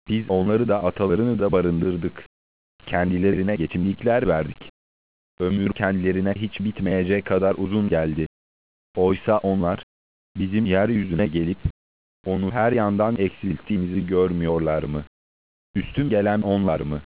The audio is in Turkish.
Biz onları da atalarını da barındırdık. Kendilerine geçimlikler verdik. Ömür kendilerine hiç bitmeyecek kadar uzun geldi. Oysa onlar, bizim yeryüzüne gelip, onu her yandan eksilttiğimizi görmüyorlar mı? Üstün gelen onlar mı?